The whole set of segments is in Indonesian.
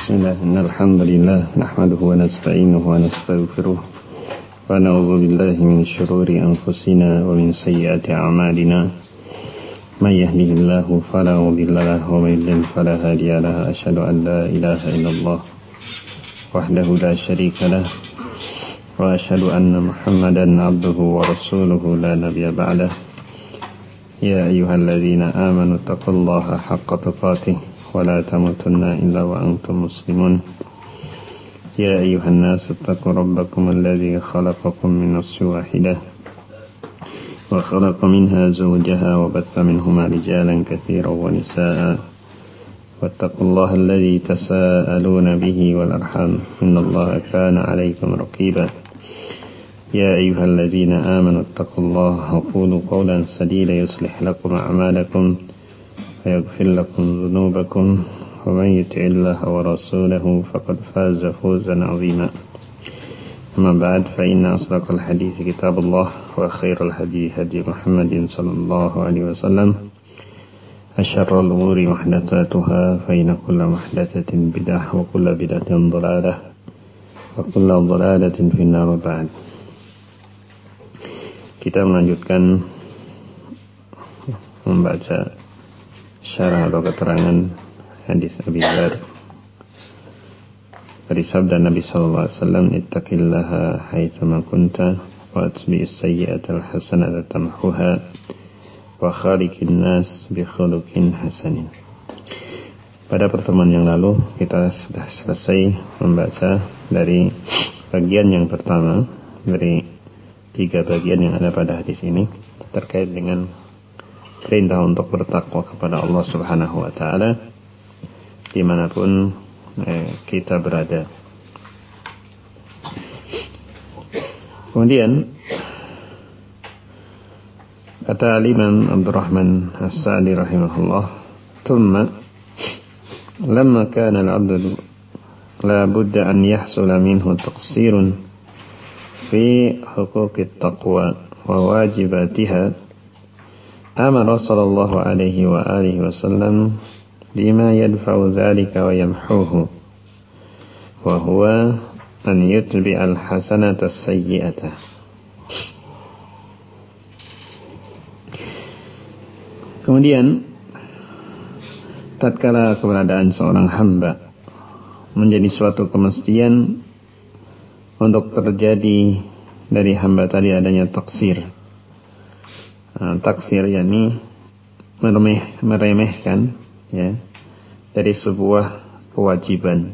Bismillah, alhamdulillah, nahmaduhu wa nasta'inuhu wa nastaghfiruh wa na'udzu billahi min syururi anfusina wa min sayyiati a'malina. May yahdihillahu fala mudilla lahu wa may yudlil fala hadiya lahu. Asyhadu an la ilaha illallah wahdahu la syarika lah wa asyhadu anna Muhammadan 'abduhu wa rasuluhu la nabiyya ba'dah. Ya ayyuhalladzina amanu taqullaha haqqa tuqatih ولا تموتن إلا وأنتم مسلمون يا أيها الناس اتقوا ربكم الذي خلقكم من نفس واحدة وخلق منها زوجها وبث منهما رجالا كثيرا ونساء واتقوا الله الذي تساءلون به والأرحام إن الله كان عليكم رقيبا يا أيها الذين آمنوا اتقوا الله وقولوا قولا سديدا يصلح لكم أعمالكم ويغفر لكم ذنوبكم ومن يطع الله ورسوله فقد فاز فوزا عظيما. أما بعد فإن أصدق الحديث كتاب الله وخير الهدي هدي محمد صلى الله عليه وسلم وشر الأمور محدثاتها فإن كل محدثة بدعة وكل بدعة ضلالة وكل ضلالة في النار. بعد, kita melanjutkan membaca syarah atau keterangan hadis Abi Dzar dari sabda Nabi sallallahu alaihi wasallam, ittaqillaha haitsama kunta wa atbi'is sayyi'atal hasanata tamhuha wa khaliqin nas bi khuluqin hasanin. Pada pertemuan yang lalu kita sudah selesai membaca dari bagian yang pertama dari 3 bagian yang ada pada hadis ini terkait dengan perintah untuk bertakwa kepada Allah Subhanahu wa ta'ala dimanapun kita berada. Kemudian kata Imam Abdurrahman As-Sa'di rahimahullah, thumma lamma kana al-'abdu la budda an yahsula minhu taqsirun fi huquqit taqwa wa wajibatiha, amara sallallahu alaihi wa alihi wasallam bima yadfa'u dzalika wa yamhuhu wa huwa an yutbi'al hasanata as-sayyi'ata. Kemudian tatkala keberadaan seorang hamba menjadi suatu kemestian untuk terjadi dari hamba tadi adanya taksir. Taksir yakni meremehkan ya dari sebuah kewajiban.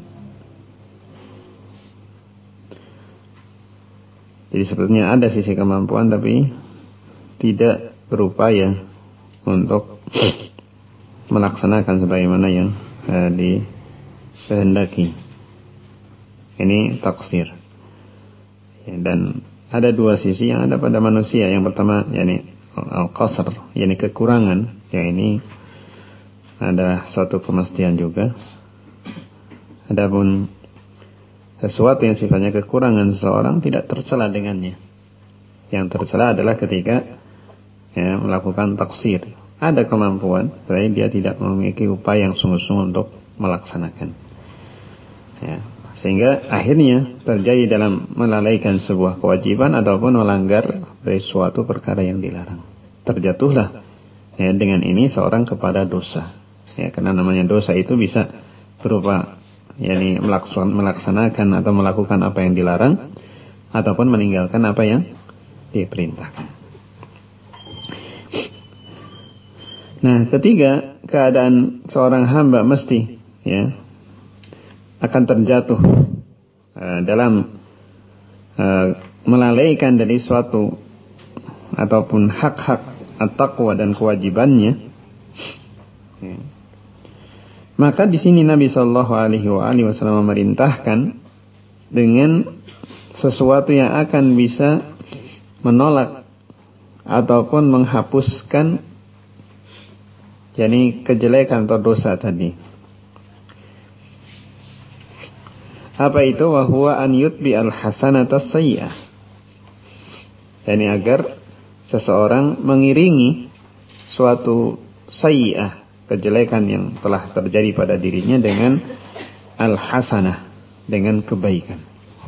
Jadi sebetulnya ada sisi kemampuan tapi tidak berupaya untuk melaksanakan sebagaimana yang dikehendaki. Ini taksir. Ya, dan ada 2 sisi yang ada pada manusia. Yang pertama yakni al-qasr, yakni kekurangan, yang ini ada suatu kemestian juga. Adapun sesuatu yang sifatnya kekurangan seseorang tidak tercela dengannya. Yang tercela adalah ketika melakukan taksir. Ada kemampuan, tapi dia tidak memiliki upaya yang sungguh-sungguh untuk melaksanakan. Ya, sehingga akhirnya terjadi dalam melalaikan sebuah kewajiban ataupun melanggar dari suatu perkara yang dilarang. Terjatuhlah ya dengan ini seorang kepada dosa. Ya, karena namanya dosa itu bisa berupa yakni melaksanakan atau melakukan apa yang dilarang ataupun meninggalkan apa yang diperintahkan. Nah, ketiga, keadaan seorang hamba mesti ya akan terjatuh dalam melalaikan dari suatu ataupun hak-hak at-taqwa dan kewajibannya. Ya. Maka di sini Nabi sallallahu alaihi wasallam memerintahkan dengan sesuatu yang akan bisa menolak ataupun menghapuskan yakni kejelekan atau dosa tadi. Apa itu? Wa huwa an yutbi al-hasanata as-sayyi'ah. Yani agar seseorang mengiringi suatu sayyi'ah, kejelekan yang telah terjadi pada dirinya dengan al-hasanah, dengan kebaikan.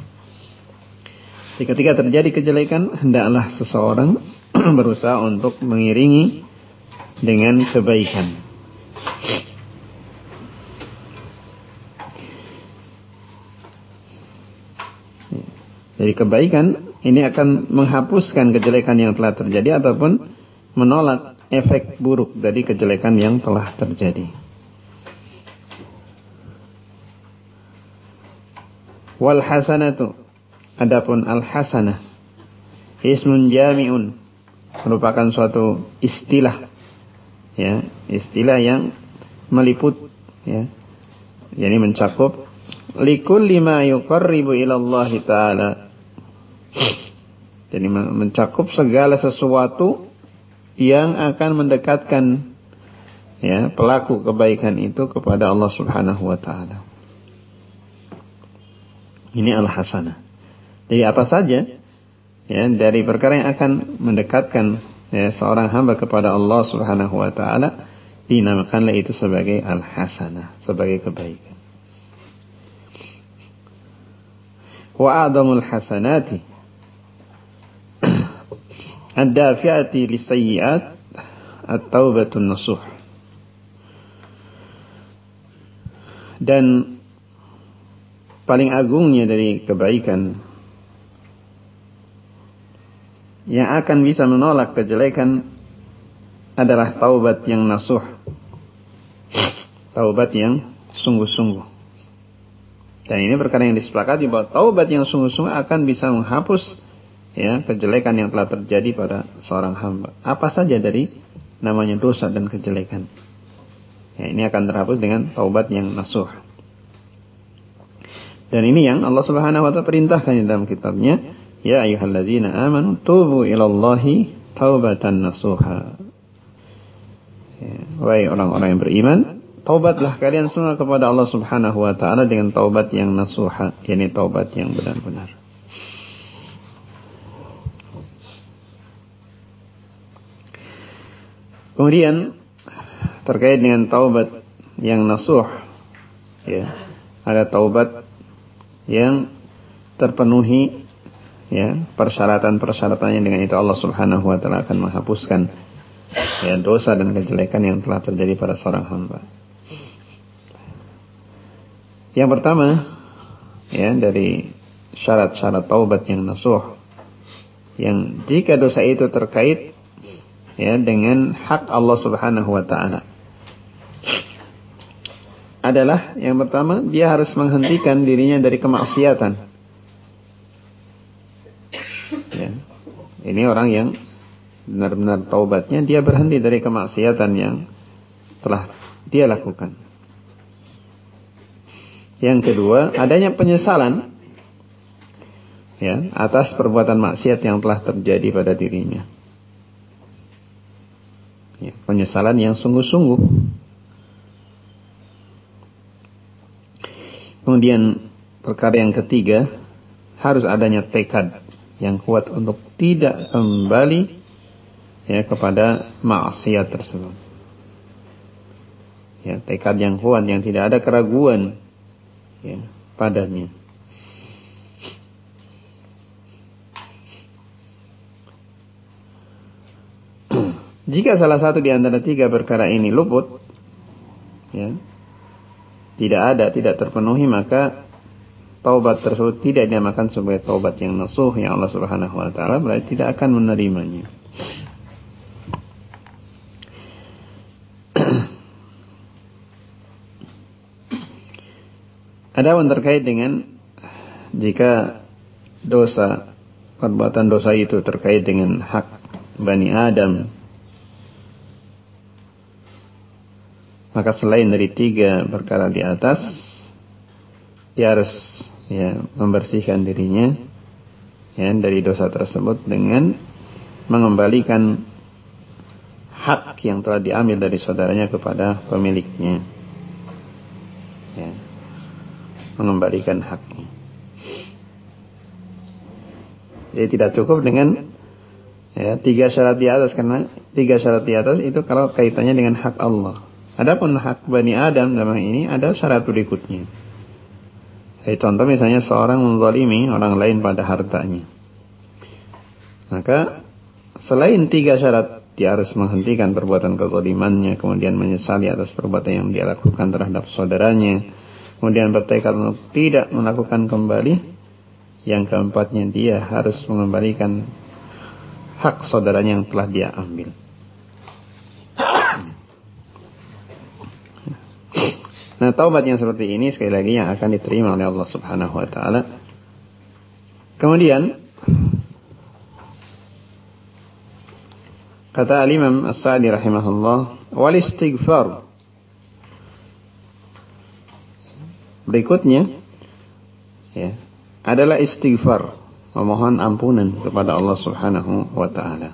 Jadi ketika terjadi kejelekan, hendaklah seseorang berusaha untuk mengiringi dengan kebaikan. Jadi kebaikan ini akan menghapuskan kejelekan yang telah terjadi ataupun menolak efek buruk dari kejelekan yang telah terjadi. Wal hasanatu, adapun al hasanah, ismun jami'un, merupakan suatu istilah, ya, istilah yang meliput, ya, jadi mencakup likulli ma yuqarribu ila Allah Ta'ala. Jadi mencakup segala sesuatu yang akan mendekatkan, ya, pelaku kebaikan itu kepada Allah Subhanahu wa taala. Ini al-hasanah. Jadi apa saja, ya, dari perkara yang akan mendekatkan, ya, seorang hamba kepada Allah Subhanahu wa taala, dinamakanlah itu sebagai al-hasanah, sebagai kebaikan. Wa a'dhamul hasanati ad-dafi'ati lis-sayyi'at at-taubatun nasuh. Dan paling agungnya dari kebaikan yang akan bisa menolak kejelekan adalah taubat yang nasuh, taubat yang sungguh-sungguh. Dan ini perkara yang disepakati bahwa taubat yang sungguh-sungguh akan bisa menghapus, ya, kejelekan yang telah terjadi pada seorang hamba. Apa saja dari namanya dosa dan kejelekan, ya, ini akan terhapus dengan taubat yang nasuh. Dan ini yang Allah Subhanahu wa taala perintahkan dalam kitabnya, ya ayyuhalladzina amanu tubu ilallahi taubatan nasuha. Ya, wahai orang-orang yang beriman, taubatlah kalian semua kepada Allah Subhanahu wa taala dengan taubat yang nasuha, yakni taubat yang benar-benar. Kemudian terkait dengan taubat yang nasuh, ya, ada taubat yang terpenuhi, ya, persyaratan-persyaratannya, dengan itu Allah Subhanahu wa taala akan menghapuskan, ya, dosa dan kejelekan yang telah terjadi pada seorang hamba. Yang pertama, ya, dari syarat-syarat taubat yang nasuh, yang jika dosa itu terkait, ya, dengan hak Allah Subhanahu wa taala, adalah yang pertama, dia harus menghentikan dirinya dari kemaksiatan. Ya. Ini orang yang benar-benar taubatnya, dia berhenti dari kemaksiatan yang telah dia lakukan. Yang kedua, adanya penyesalan, ya, atas perbuatan maksiat yang telah terjadi pada dirinya. Ya, penyesalan yang sungguh-sungguh. Kemudian perkara yang ketiga, harus adanya tekad yang kuat untuk tidak kembali, ya, kepada maksiat tersebut. Ya, tekad yang kuat yang tidak ada keraguan, ya, padanya. Jika salah satu di antara tiga perkara ini luput, ya, tidak terpenuhi, maka taubat tersebut tidak dinamakan sebagai taubat yang nasuh, yang Allah Subhanahu wa taala berarti tidak akan menerimanya. Adapun terkait dengan jika dosa, perbuatan dosa itu terkait dengan hak Bani Adam, maka selain dari tiga perkara di atas, dia harus, ya, membersihkan dirinya, ya, dari dosa tersebut dengan mengembalikan hak yang telah diambil dari saudaranya kepada pemiliknya, ya, mengembalikan haknya. Jadi tidak cukup dengan, ya, tiga syarat di atas, karena tiga syarat di atas itu kalau kaitannya dengan hak Allah. Adapun hak Bani Adam dalam ini ada syarat berikutnya. Kayak contoh misalnya seorang menzalimi orang lain pada hartanya. Maka selain 3 syarat, dia harus menghentikan perbuatan kezalimannya, kemudian menyesali atas perbuatan yang dia lakukan terhadap saudaranya, kemudian bertekad untuk tidak melakukan kembali. Yang keempatnya, dia harus mengembalikan hak saudaranya yang telah dia ambil. Nah, taubat yang seperti ini sekali lagi yang akan diterima oleh Allah Subhanahu wa taala. Kemudian kata Al-Imam As-Sa'di rahimahullah, wal istighfar. Berikutnya ya, adalah istighfar, memohon ampunan kepada Allah Subhanahu wa taala.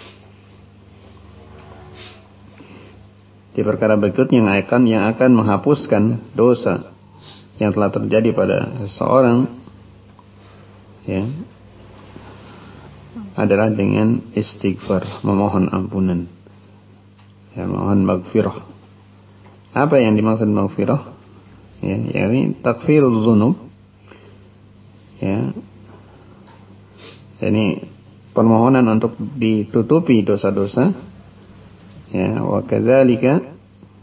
Di perkara berikutnya yang akan menghapuskan dosa yang telah terjadi pada seseorang ya, adalah dengan istighfar, memohon ampunan. Ya, mohon maghfirah. Apa yang dimaksud maghfirah? Ya, yakni takfirul dzunub. Ya. Ini permohonan untuk ditutupi dosa-dosa. Ya, wa kadzalika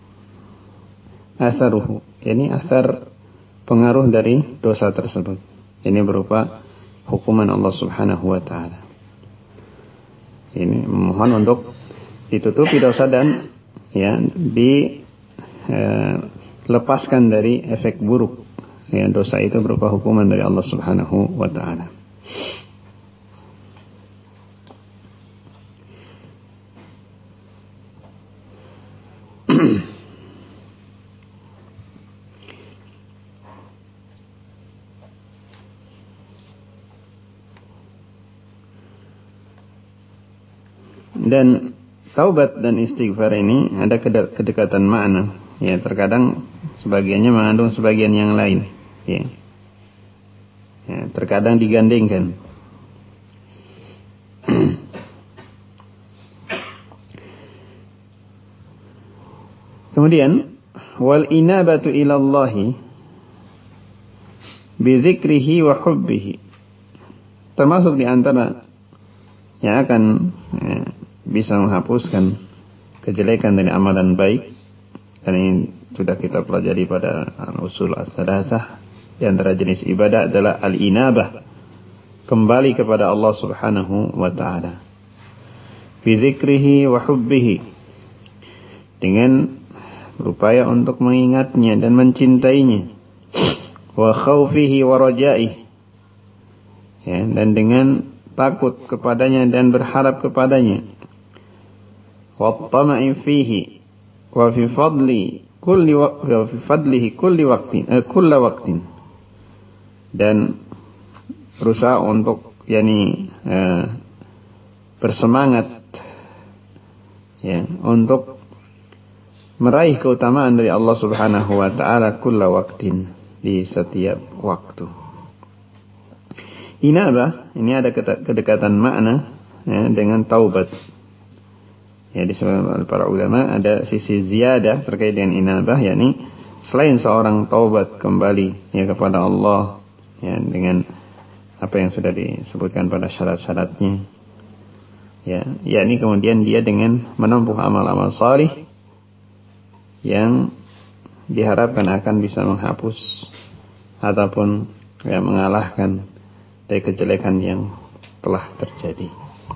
asaruhu. Ini asar pengaruh dari dosa tersebut. Ini berupa hukuman Allah Subhanahu wa taala. Ini memohon untuk ditutupi dosa dan ya lepaskan dari efek buruk. Ya, dosa itu berupa hukuman dari Allah Subhanahu wa taala. Dan taubat dan istighfar ini ada kedekatan makna. Ya, terkadang sebagiannya mengandung sebagian yang lain. Ya. Ya, terkadang digandengkan. Kemudian wal inabatu ilallahi bi dzikrihi wa hubbihi. Termasuk di antara yang akan bisa menghapuskan kejelekan dari amalan baik, dan ini sudah kita pelajari pada usul as-salasah. Di antara jenis ibadah adalah al-inabah, kembali kepada Allah Subhanahu wa taala, fi dzikrihi wa hubbihi, dengan berupaya untuk mengingatnya dan mencintainya, wa khaufihi wa rajaihi, ya, dan dengan takut kepadanya dan berharap kepadanya, wa tama'i fihi wa fi fadlihi kulli waqtin, dan berusaha untuk bersemangat ya untuk meraih keutamaan dari Allah Subhanahu wa taala kulla waqtin, di setiap waktu. Inabah ini ada kedekatan makna ya, dengan taubat. Ya, disebut oleh para ulama ada sisi ziyadah terkait dengan inabah, yakni selain seorang taubat kembali ya kepada Allah ya, dengan apa yang sudah disebutkan pada syarat-syaratnya, ya, yakni kemudian dia dengan menempuh amal-amal salih yang diharapkan akan bisa menghapus ataupun ya, mengalahkan dari kejelekan yang telah terjadi.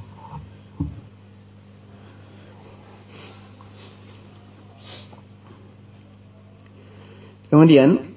Kemudian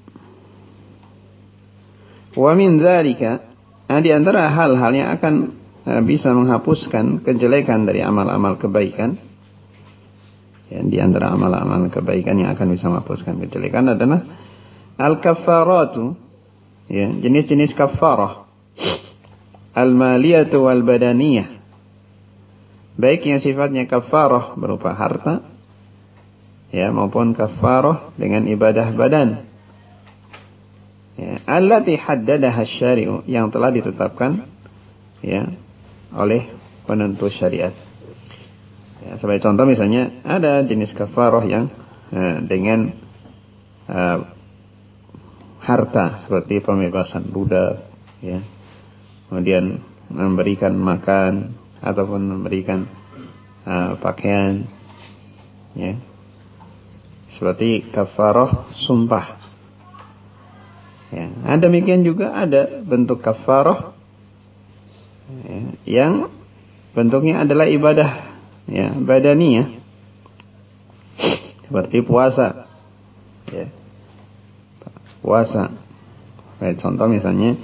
wa min dzalika, di antara hal-hal yang akan bisa menghapuskan kejelekan dari amal-amal kebaikan, ya, di antara amal-amal kebaikan yang akan bisa menghapuskan kejelekan adalah al-kaffaratu, ya, jenis-jenis kaffarah, al-maliyatu wal badaniyah, baik yang sifatnya kaffarah berupa harta ya, maupun kaffarah dengan ibadah badan, ya, allati haddadaha syari'u, yang telah ditetapkan ya oleh penentu syariat. Ya, sebagai contoh misalnya ada jenis kaffarah yang dengan harta seperti pembebasan budak, ya, kemudian memberikan makan ataupun memberikan pakaian, ya, seperti kafarah sumpah. Ya, demikian juga ada bentuk kafarah, ya, yang bentuknya adalah ibadah, ya, badaniyah, seperti puasa, ya, puasa. Kayak contoh misalnya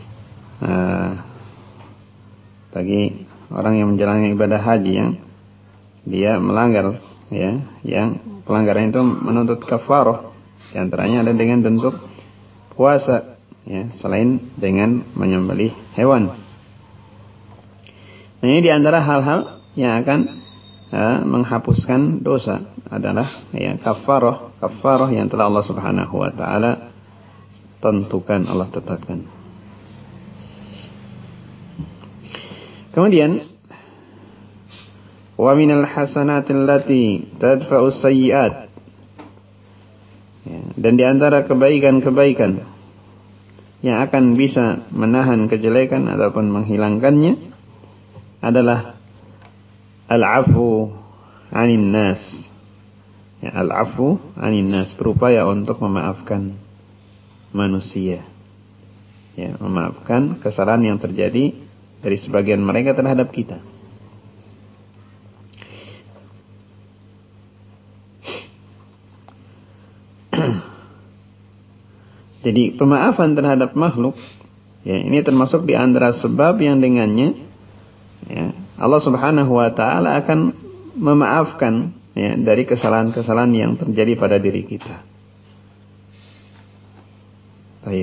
bagi orang yang menjalani ibadah haji yang dia melanggar, ya, yang pelanggaran itu menuntut kafarah, di antaranya ada dengan bentuk puasa, ya, selain dengan menyembelih hewan. Nah, ini di antara hal-hal yang akan menghapuskan dosa adalah, ya, kafarah yang telah Allah Subhanahu wa taala tentukan, Allah tetapkan. Kemudian wa minal hasanatil lati tadfa'us sayyi'at, ya, dan di antara kebaikan-kebaikan yang akan bisa menahan kejelekan ataupun menghilangkannya adalah al-'afu 'anil nas. Ya, al-'afu 'anil nas, berupaya untuk memaafkan manusia. Ya, memaafkan kesalahan yang terjadi dari sebagian mereka terhadap kita. Jadi pemaafan terhadap makhluk, ya, ini termasuk di antara sebab yang dengannya, ya, Allah Subhanahu wa taala akan memaafkan, ya, dari kesalahan-kesalahan yang terjadi pada diri kita. Baik.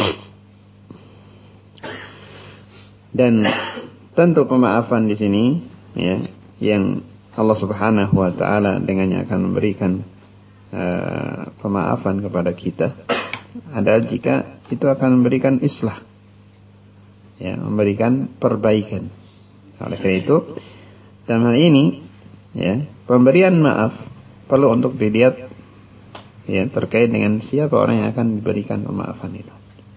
Dan tentu pemaafan di sini, ya, yang Allah Subhanahu wa taala dengannya akan memberikan pemaafan kepada kita ada jika itu akan memberikan islah, ya, memberikan perbaikan. Oleh karena itu, dalam hal ini, ya, pemberian maaf perlu untuk dilihat, ya, terkait dengan siapa orang yang akan diberikan pemaafan itu.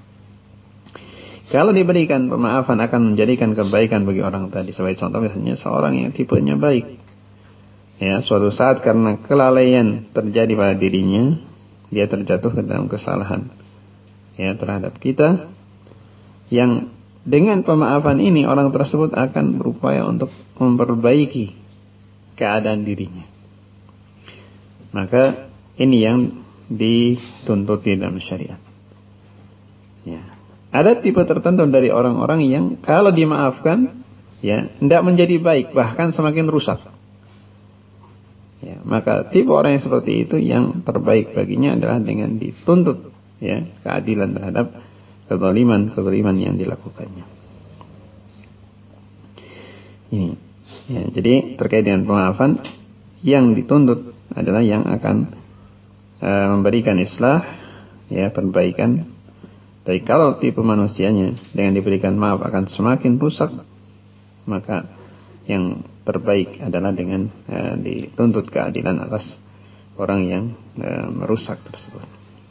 Kalau diberikan pemaafan akan menjadikan kebaikan bagi orang tadi. Sebagai contoh misalnya seorang yang tipenya baik, ya, suatu saat karena kelalaian terjadi pada dirinya, dia terjatuh ke dalam kesalahan, ya, terhadap kita, yang dengan pemaafan ini orang tersebut akan berupaya untuk memperbaiki keadaan dirinya. Maka ini yang dituntut di dalam syariat. Ya. Ada tipe tertentu dari orang-orang yang kalau dimaafkan, ya, tidak menjadi baik, bahkan semakin rusak. Ya, maka tipe orang yang seperti itu yang terbaik baginya adalah dengan dituntut, ya, keadilan terhadap kezaliman yang dilakukannya. Ini, ya, jadi terkait dengan pemaafan yang dituntut adalah yang akan memberikan islah, ya, perbaikan. Tapi kalau tipe manusianya dengan diberikan maaf akan semakin rusak, maka yang terbaik adalah dengan dituntut keadilan atas orang yang merusak tersebut.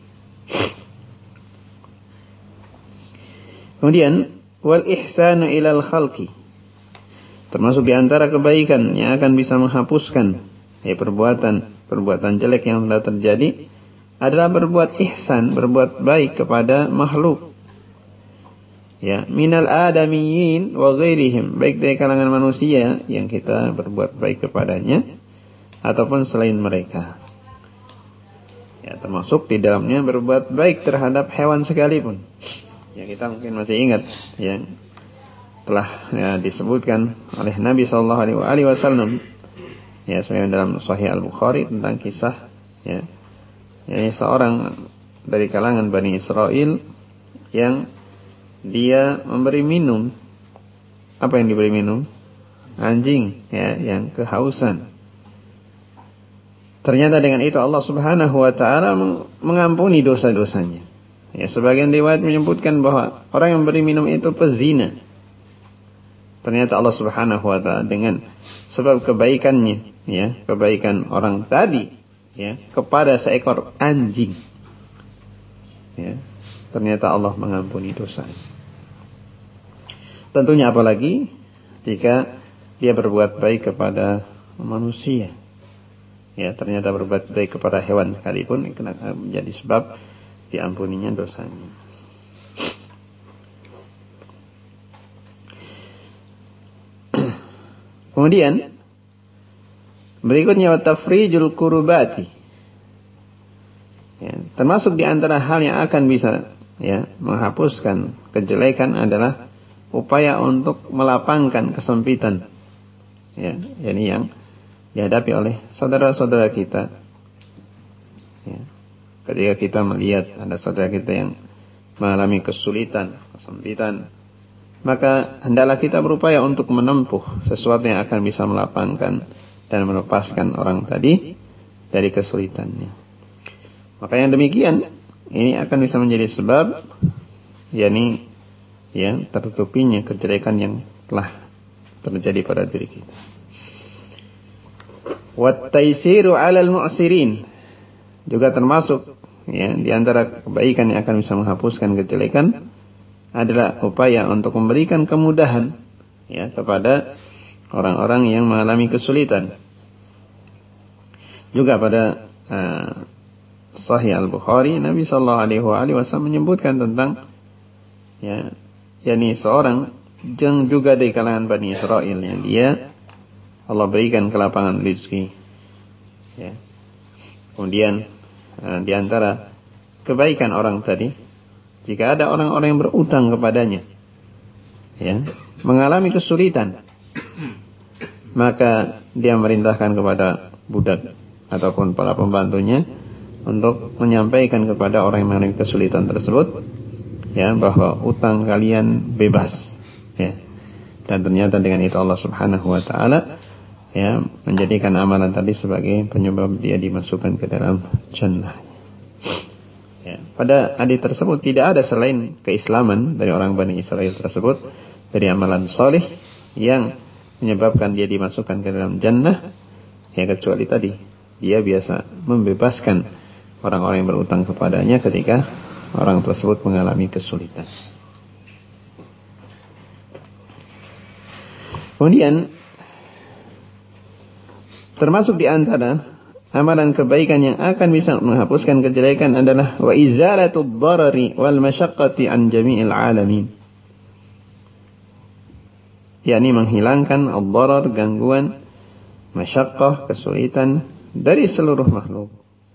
Kemudian wal ihsanu ilal khalqi, termasuk di antara kebaikan yang akan bisa menghapuskan, ya, perbuatan jelek yang telah terjadi adalah berbuat ihsan, berbuat baik kepada makhluk. Ya, minal adamiyyin wa ghairihim, baik dari kalangan manusia yang kita berbuat baik kepadanya ataupun selain mereka. Ya, termasuk di dalamnya berbuat baik terhadap hewan sekalipun. Ya, kita mungkin masih ingat yang telah, ya, disebutkan oleh Nabi sallallahu alaihi wasallam, ya, sesuai dalam Sahih Al-Bukhari tentang kisah, ya, ini seorang dari kalangan Bani Israel yang dia memberi minum, apa yang diberi minum? Anjing, ya, yang kehausan. Ternyata dengan itu Allah Subhanahu wa taala mengampuni dosa-dosanya. Ya, sebagian riwayat menyebutkan bahwa orang yang memberi minum itu pezina. Ternyata Allah Subhanahu wa taala dengan sebab kebaikannya, ya, kebaikan orang tadi, ya, kepada seekor anjing, ya, ternyata Allah mengampuni dosa. Tentunya apalagi jika dia berbuat baik kepada manusia. Ya, ternyata berbuat baik kepada hewan sekalipun akan menjadi sebab diampuninya dosanya. Kemudian berikutnya tafrijul kurubati. Ya, termasuk di antara hal yang akan bisa menghapuskan kejelekan adalah upaya untuk melapangkan kesempitan. Ya, ini yang dihadapi oleh saudara-saudara kita. Ya, ketika kita melihat ada saudara kita yang mengalami kesulitan, kesempitan, maka hendaklah kita berupaya untuk menempuh sesuatu yang akan bisa melapangkan dan melepaskan orang tadi dari kesulitannya. Maka yang demikian ini akan bisa menjadi sebab tertutupinya kejelekan yang telah terjadi pada diri kita. Wat taisiru 'alal mu'sirin, juga termasuk di antara kebaikan yang akan bisa menghapuskan kejelekan adalah upaya untuk memberikan kemudahan kepada orang-orang yang mengalami kesulitan. Juga pada Sahih Al-Bukhari, Nabi sallallahu alaihi wasallam menyebutkan tentang seorang yang juga dari kalangan Bani Israel yang dia Allah berikan kelapangan rezeki. Ya. Kemudian di antara kebaikan orang tadi, jika ada orang-orang yang berutang kepadanya, mengalami kesulitan, maka dia merintahkan kepada budak ataupun para pembantunya untuk menyampaikan kepada orang yang mengalami kesulitan tersebut, bahwa utang kalian bebas. Dan ternyata dengan itu Allah Subhanahu Wa Taala menjadikan amalan tadi sebagai penyebab dia dimasukkan ke dalam jannah. Pada hadis tersebut tidak ada selain keislaman dari orang Bani Israel tersebut dari amalan soleh yang menyebabkan dia dimasukkan ke dalam jannah, kecuali tadi dia biasa membebaskan orang-orang yang berutang kepadanya ketika orang tersebut mengalami kesulitan. Kemudian termasuk di antara amalan kebaikan yang akan bisa menghapuskan kejelekan adalah wa izalatud darari wal masyaqqati an jami'il alamin. yakni menghilangkan ad-darar, gangguan, masyaqqah, kesulitan dari seluruh makhluk.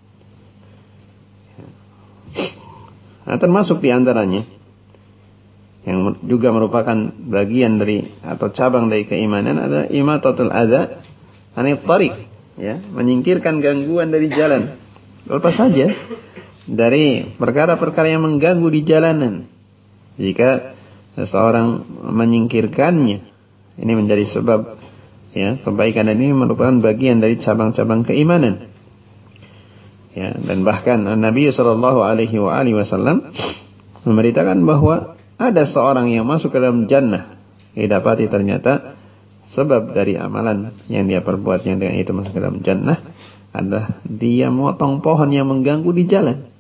Nah, termasuk di antaranya yang juga merupakan bagian dari atau cabang dari keimanan adalah imatatul adza anit thariq, menyingkirkan gangguan dari jalan. Lepas saja dari perkara-perkara yang mengganggu di jalanan. Jika seseorang menyingkirkannya, ini menjadi sebab kebaikan, dan ini merupakan bagian dari cabang-cabang keimanan. Dan bahkan Nabi sallallahu alaihi wasallam memberitakan bahwa ada seorang yang masuk ke dalam jannah didapati ternyata sebab dari amalan yang dia perbuat yang dengan itu masuk ke dalam jannah adalah dia memotong pohon yang mengganggu di jalan.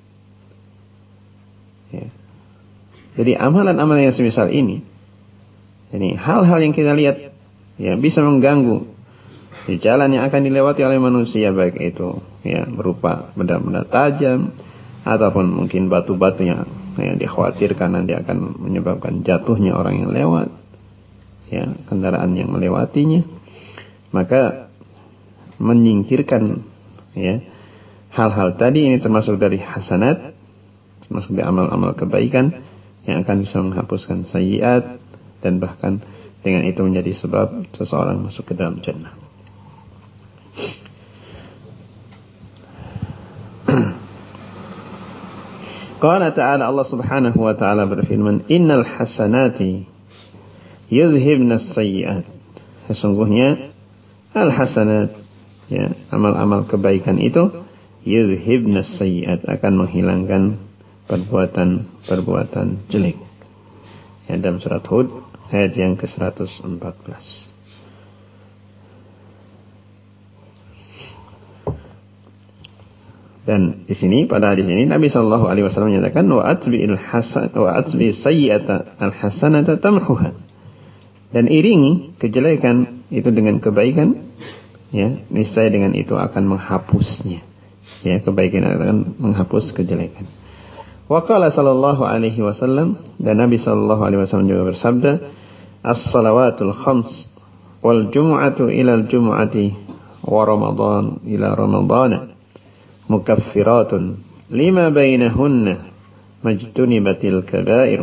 Jadi amalan-amalan yang semisal ini hal-hal yang kita lihat bisa mengganggu di jalan yang akan dilewati oleh manusia, baik itu berupa benda-benda tajam ataupun mungkin batu-batu yang dikhawatirkan nanti akan menyebabkan jatuhnya orang yang lewat, kendaraan yang melewatinya. Maka menyingkirkan hal-hal tadi ini termasuk dari hasanat, termasuk dari amal-amal kebaikan yang akan bisa menghapuskan sayyiat, dan bahkan dengan itu menjadi sebab seseorang masuk ke dalam jannah. Qala ta'ala, Allah Subhanahu wa ta'ala berfirman, innal hasanati yuzhibna as-sayyi'at. Sesungguhnya al-hasanat, amal-amal kebaikan itu yuzhibna as-sayyi'at, akan menghilangkan perbuatan jelek. Dalam surat Hud ayat yang ke-114. Dan di sini pada hadis ini Nabi sallallahu alaihi wasallam menyatakan wa atbi sayyi'ata al-hasanata tamhuha. Dan iringi kejelekan itu dengan kebaikan, ya, niscaya dengan itu akan menghapusnya. Ya, kebaikan akan menghapus kejelekan. Wa qala sallallahu alaihi wasallam, dan Nabi sallallahu alaihi wasallam juga bersabda, as-salawatul khams wal jumu'atu ila al-jumu'ati wa ramadan ila ramadana mukaffiratun lima bainahunna majtunibatil kaba'ir.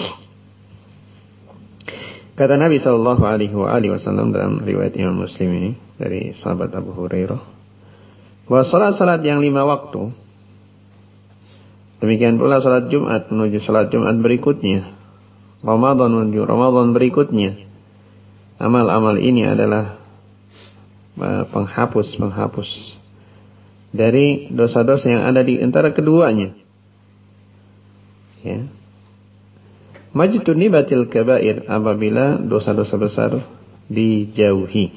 Kata Nabi sallallahu alaihi wasallam dalam riwayat Imam Muslim ini dari sahabat Abu Hurairah, bahwa salat-salat yang 5 waktu, demikian pula salat Jumat menuju salat Jumat berikutnya, Ramadan menuju Ramadan berikutnya, amal-amal ini adalah penghapus dari dosa-dosa yang ada di antara keduanya. Ya. Majtunibatil kabair, apabila dosa-dosa besar dijauhi.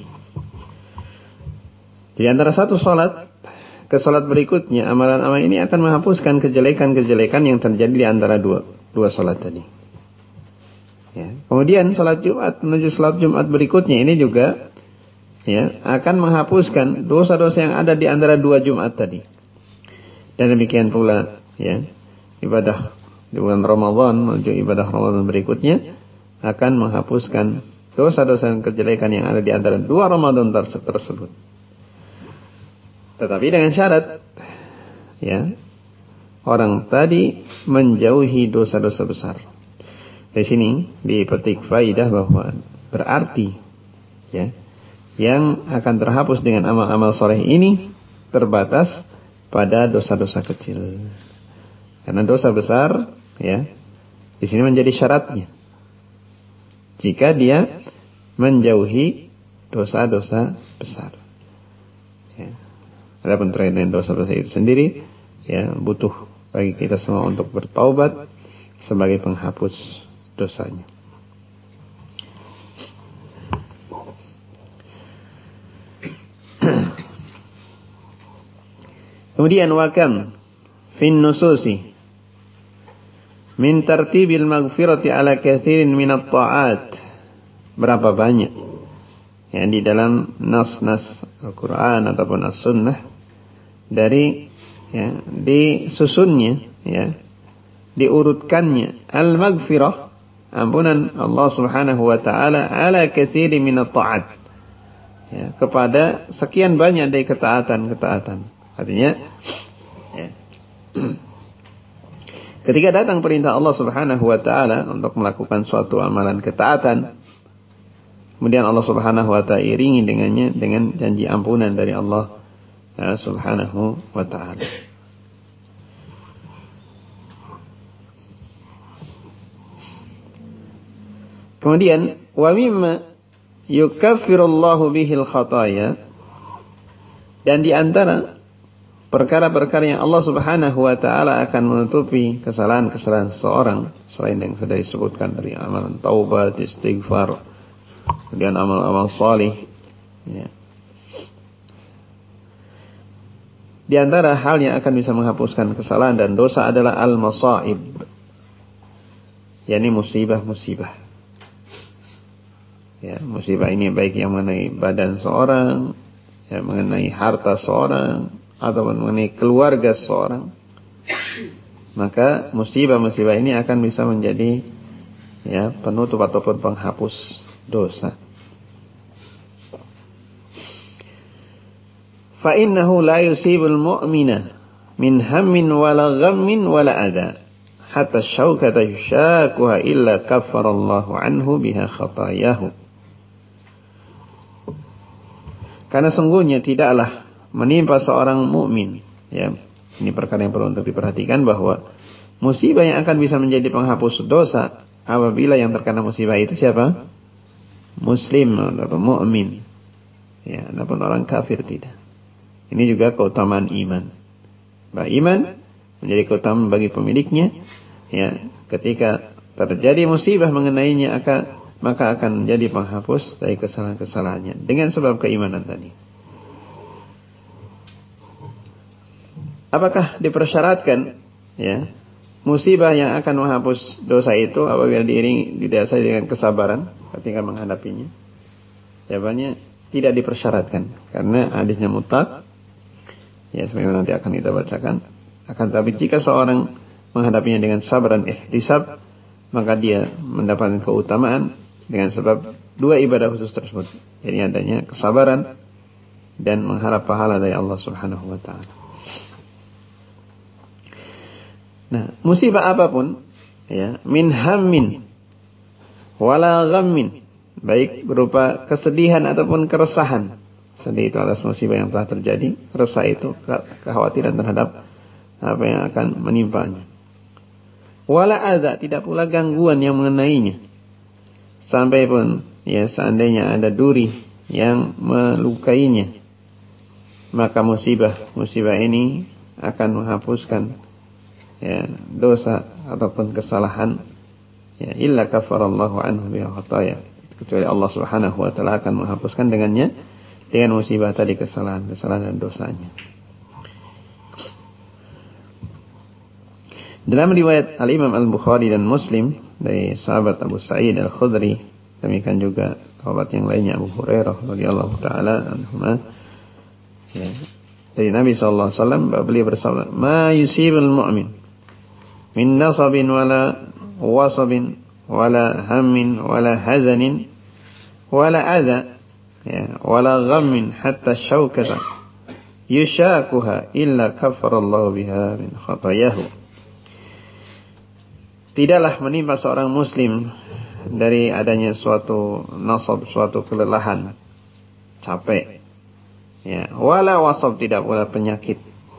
Di antara satu salat ke salat berikutnya, amalan-amalan ini akan menghapuskan kejelekan-kejelekan yang terjadi di antara dua salat tadi. Ya. Kemudian salat Jumat menuju salat Jumat berikutnya ini juga, ya, akan menghapuskan dosa-dosa yang ada di antara 2 Jumat tadi. Dan demikian pula, ya, ibadah di bulan Ramadan menuju ibadah Ramadan berikutnya akan menghapuskan dosa-dosa dan kejelekan yang ada di antara 2 Ramadan tersebut. Tetapi dengan syarat, ya, orang tadi menjauhi dosa-dosa besar. Di sini dipetik faidah bahwa berarti, ya, yang akan terhapus dengan amal-amal soleh ini terbatas pada dosa-dosa kecil. Karena dosa besar, ya, di sini menjadi syaratnya. Jika dia menjauhi dosa-dosa besar. Ya. Adapun terkait dengan dosa besar itu sendiri, ya, butuh bagi kita semua untuk bertaubat sebagai penghapus dosanya. Kemudian wakam fin nususi min tartibil maghfirati ala kathirin minat ta'at. Berapa banyak yang di dalam nas-nas Al-Quran ataupun As-Sunnah dari, ya, disusunnya, ya, diurutkannya al-maghfirah, ampunan Allah Subhanahu wa taala ala kathirin minat ta'at, ya, kepada sekian banyak dari ketaatan-ketaatan. Artinya, ya, ketika datang perintah Allah Subhanahu wa taala untuk melakukan suatu amalan ketaatan, kemudian Allah Subhanahu wa taala iringi dengannya dengan janji ampunan dari Allah, ya, Subhanahu wa taala. Kemudian wa mimma yukaffirullahu bihil khataya, dan di antara perkara-perkara yang Allah Subhanahu wa taala akan menutupi kesalahan-kesalahan seseorang selain yang sudah disebutkan dari amalan taubat, istighfar, kemudian amal-amal salih, ya. Di antara hal yang akan bisa menghapuskan kesalahan dan dosa adalah al-masaib, yakni musibah-musibah. Ya, musibah ini baik yang mengenai badan seorang, ya, mengenai harta seorang, atau mengenai keluarga seorang, maka musibah-musibah ini akan bisa menjadi, ya, penutup ataupun penghapus dosa. Fa innahu la yusibul mu'mina min hammin wala ghammin wala adha hatta syaukata yushakuha illa kaffarallahu anhu biha khatayahu. Karena sungguhnya tidaklah menimpa seorang mukmin, ya, ini perkara yang perlu untuk diperhatikan, bahwa musibah yang akan bisa menjadi penghapus dosa apabila yang terkena musibah itu siapa? Muslim atau mukmin, ya, adapun orang kafir tidak. Ini juga keutamaan iman. Bahwa iman menjadi keutamaan bagi pemiliknya, ya, ketika terjadi musibah mengenainya maka akan menjadi penghapus dari kesalahan-kesalahannya dengan sebab keimanan tadi. apakah dipersyaratkan ya musibah yang akan menghapus dosa itu apabila didasari dengan kesabaran ketika menghadapinya? Jawabannya tidak dipersyaratkan karena hadisnya mutlak. Ya, sebagaimana nanti akan kita bacakan. Akan tetapi jika seorang menghadapinya dengan sabar dan ihtisab, maka dia mendapatkan keutamaan dengan sebab dua ibadah khusus tersebut. Jadi adanya kesabaran dan mengharap pahala dari Allah Subhanahu wa taala. Nah, musibah apapun ya, min hammin wala ghammin, baik berupa kesedihan ataupun keresahan. Sedih itu atas musibah yang telah terjadi, resah itu kekhawatiran terhadap apa yang akan menimpanya. Wala adza, tidak pula gangguan yang mengenainya. Sampai pun ya seandainya ada duri yang melukainya, maka musibah ini akan menghapuskan ya dosa ataupun kesalahan, ya illa kafarallahu anhu bi khataya, kecuali Allah Subhanahu wa taala akan menghapuskan dengannya, dengan musibah tadi, kesalahan dan dosanya. Dalam riwayat Al-Imam Al-Bukhari dan Muslim dari sahabat Abu Sa'id Al-Khudri, demikian juga sahabat yang lainnya Abu Hurairah radhiyallahu taala anhuma, ya, dari Nabi sallallahu alaihi wasallam, beliau bersabda, "Ma yusibul mu'min min nasabin wala wasabin wala hammin wala hazanin wala adza ya wala ghammin hatta syaukata yushakuha illa kafarallahu biha min khatayahu." Tidaklah menimpa seorang muslim dari adanya suatu nasab, suatu kelelahan, capek, ya, wala wasab, tidak pula penyakit,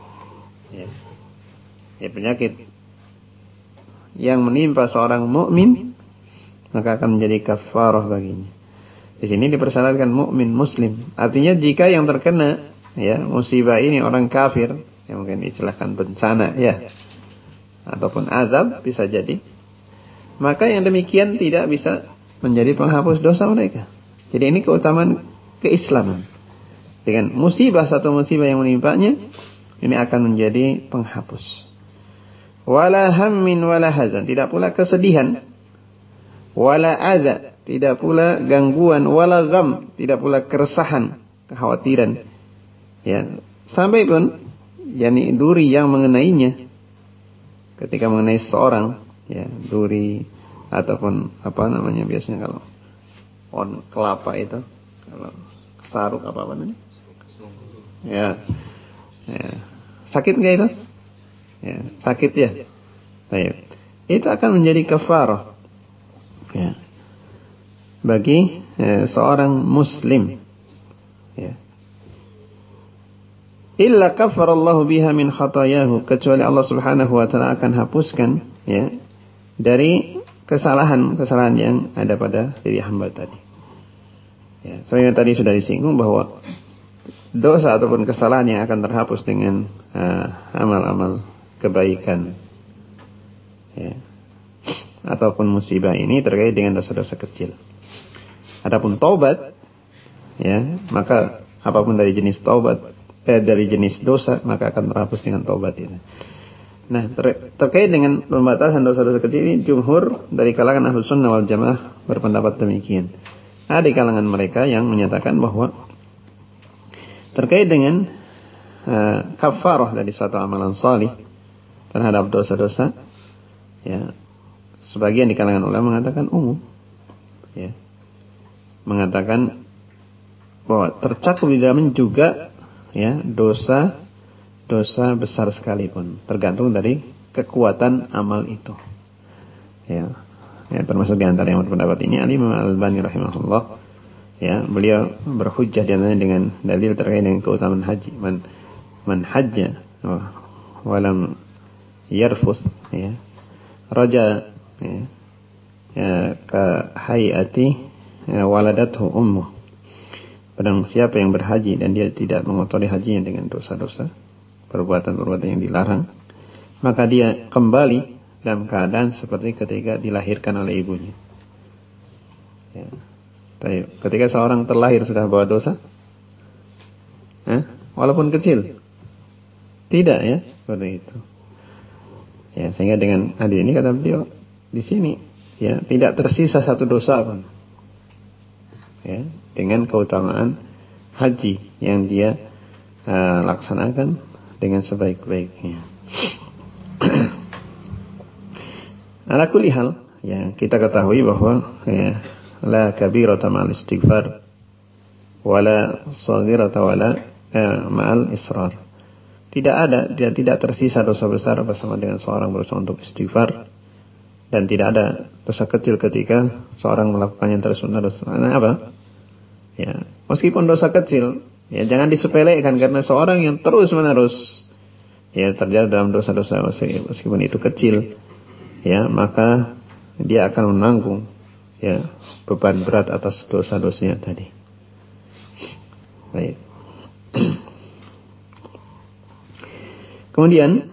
ya penyakit yang menimpa seorang mukmin, maka akan menjadi kafarah baginya. Di sini dipersyaratkan mukmin muslim. Artinya jika yang terkena ya musibah ini orang kafir, yang mungkin istilahkan bencana ya, ataupun azab bisa jadi, maka yang demikian tidak bisa menjadi penghapus dosa mereka. Jadi ini keutamaan keislaman. Dengan musibah, satu musibah yang menimpanya, ini akan menjadi penghapus. Wala hammin wala hazan, tidak pula kesedihan. Wala adza, tidak pula gangguan. Wala gham, tidak pula keresahan, kekhawatiran. Ya, sampai pun yakni duri yang mengenainya ketika mengenai seorang, ya, duri ataupun apa namanya biasanya kalau pohon kelapa itu, kalau saruk apa namanya? Ya. Ya. Sakit enggak itu? Ya, sakit ya. Baik. Itu akan menjadi kafarah. Ya. Bagi seorang muslim. Ya. Illa kafarallahu biha min khatayahu, kecuali Allah Subhanahu wa taala akan hapuskan ya dari kesalahan yang ada pada diri hamba tadi. Ya, soalnya tadi sudah disinggung bahwa dosa ataupun kesalahan yang akan terhapus dengan amal-amal kebaikan ya, ataupun musibah ini terkait dengan dosa-dosa kecil. Adapun taubat ya, maka apapun dari jenis taubat dari jenis dosa maka akan terhapus dengan taubat itu. Nah, terkait dengan pembatasan dosa-dosa kecil ini, jumhur dari kalangan Ahlus Sunnah wal Jamaah berpendapat demikian. Ada di kalangan mereka yang menyatakan bahwa terkait dengan kafarah dari suatu amalan salih terhadap dosa-dosa, ya, sebagian di kalangan ulama mengatakan umum, ya, mengatakan bahwa tercakup di dalamnya juga, ya, dosa besar sekalipun, tergantung dari kekuatan amal itu. Ya, termasuk di antara yang berpendapat ini Al-Imam Al-Albani rahimahullah. Ya, beliau berhujjah dengan dalil terkait dengan keutamaan haji. Man hajja walam yarfus, ya, raja, ya, ka hayati waladathu ummuh. Padahal siapa yang berhaji dan dia tidak mengotori hajinya dengan dosa-dosa, perbuatan-perbuatan yang dilarang, maka dia kembali dalam keadaan seperti ketika dilahirkan oleh ibunya. Ya. Ketika seorang terlahir sudah bawa dosa, walaupun kecil, Tidak ya, seperti itu. Ya, sehingga dengan hadis ini kata beliau di sini ya tidak tersisa satu dosa pun. Ya, dengan keutamaan haji yang dia laksanakan dengan sebaik-baiknya. Ala kulli hal, ya kita ketahui bahwa ya la kabirata ma'al istighfar wala saghirata wala ma'al israr. Tidak tersisa dosa besar bersama dengan seorang berusaha untuk istighfar, dan tidak ada dosa kecil ketika seorang melakukannya terus-menerus. Karena apa? Ya, meskipun dosa kecil, ya jangan disepelekan, karena seorang yang terus-menerus ya terjatuh dalam dosa-dosa meskipun itu kecil, ya maka dia akan menanggung ya beban berat atas dosa-dosanya tadi. Baik. Kemudian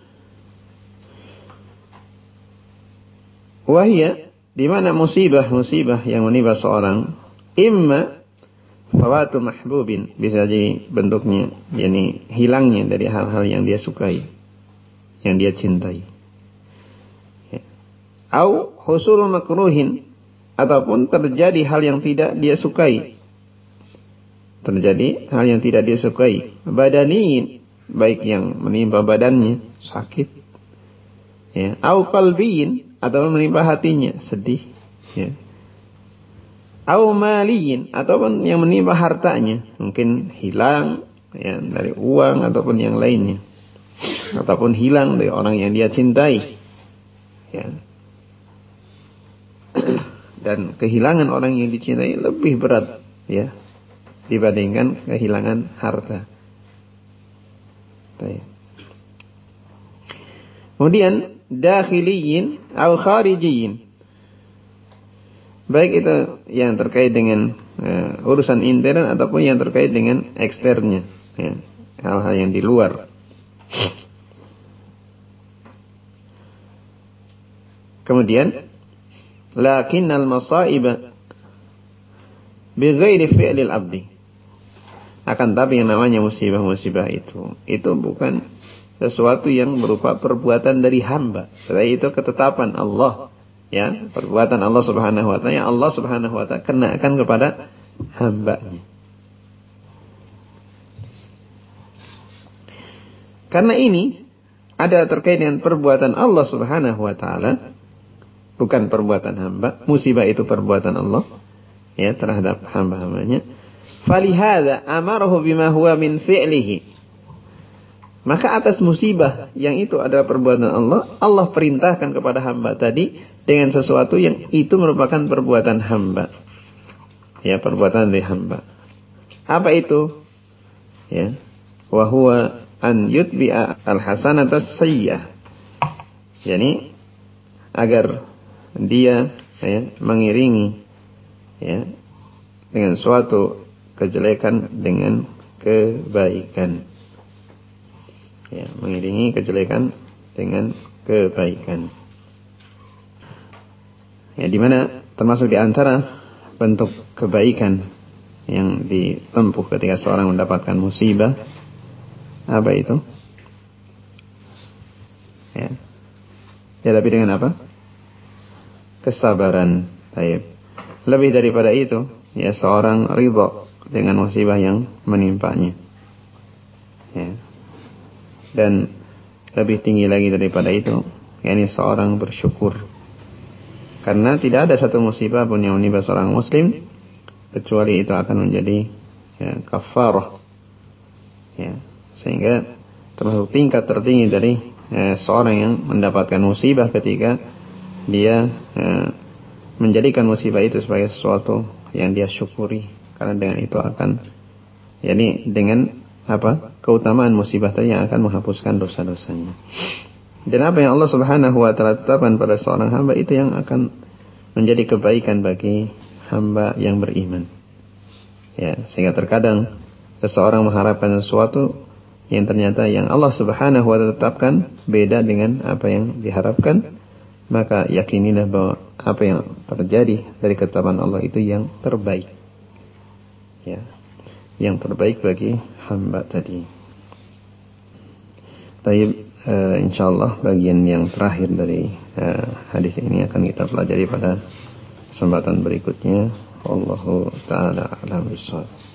wahya, di mana musibah yang menimpa seorang, imma fawatu mahbubin, bisa jadi bentuknya yakni hilangnya dari hal-hal yang dia sukai, yang dia cintai. Ya. Au husul makruhin, ataupun terjadi hal yang tidak dia sukai. Terjadi hal yang tidak dia sukai, badaniin, baik yang menimpa badannya sakit, ya, au qalbiin, atau menimpa hatinya sedih, ya, au maliin, ataupun yang menimpa hartanya mungkin hilang ya dari uang ataupun yang lainnya, ataupun hilang dari orang yang dia cintai, ya. Dan kehilangan orang yang dicintai lebih berat ya dibandingkan kehilangan harta. Kemudian dakhiliyin atau kharijiyin, baik itu yang terkait dengan urusan intern ataupun yang terkait dengan eksternnya, ya, hal-hal yang di luar. Kemudian lakinnal masaiba bighairi fi'lil abdi, akan tapi yang namanya musibah-musibah itu bukan sesuatu yang berupa perbuatan dari hamba, tetapi itu ketetapan Allah, ya, perbuatan Allah Subhanahu wa taala yang Allah Subhanahu wa taala kenakan kepada hambanya. Karena ini ada terkait dengan perbuatan Allah Subhanahu wa taala, bukan perbuatan hamba. Musibah itu perbuatan Allah ya terhadap hamba-hambanya. Falihada amarahu bima huwa min fi'lihi. Maka atas musibah yang itu adalah perbuatan Allah, Allah perintahkan kepada hamba tadi dengan sesuatu yang itu merupakan perbuatan hamba. Ya, perbuatan dari hamba. Apa itu? Ya. Wa huwa an yutbi'a al-hasanata as-sayyi'ah. Yani agar dia ya mengiringi ya dengan suatu kejelekan dengan kebaikan. Ya, mengiringi kejelekan dengan kebaikan. Ya, di mana termasuk di antara bentuk kebaikan yang ditempuh ketika seorang mendapatkan musibah, apa itu? Ya. Dihadapi dengan apa? Kesabaran. Baik. Lebih daripada itu, ya seorang ridha dengan musibah yang menimpanya. Ya. Dan lebih tinggi lagi daripada itu, yakni seorang bersyukur. Karena tidak ada satu musibah pun yang menimpa seorang muslim kecuali itu akan menjadi ya, kafarah. Ya. Sehingga termasuk tingkat tertinggi dari seorang yang mendapatkan musibah ketika dia menjadikan musibah itu sebagai sesuatu yang dia syukuri, karena dengan itu akan yakni dengan apa? Keutamaan musibah tadi yang akan menghapuskan dosa-dosanya. Dan apa yang Allah Subhanahu wa taala tetapkan pada seorang hamba itu yang akan menjadi kebaikan bagi hamba yang beriman. Ya, sehingga terkadang seseorang mengharapkan sesuatu yang ternyata yang Allah Subhanahu wa taala tetapkan beda dengan apa yang diharapkan, maka yakinilah bahwa apa yang terjadi dari ketetapan Allah itu yang terbaik. Ya, yang terbaik bagi hamba tadi. Taib, insyaallah bagian yang terakhir dari hadis ini akan kita pelajari pada kesempatan berikutnya. Wallahu taala a'lam bishawab.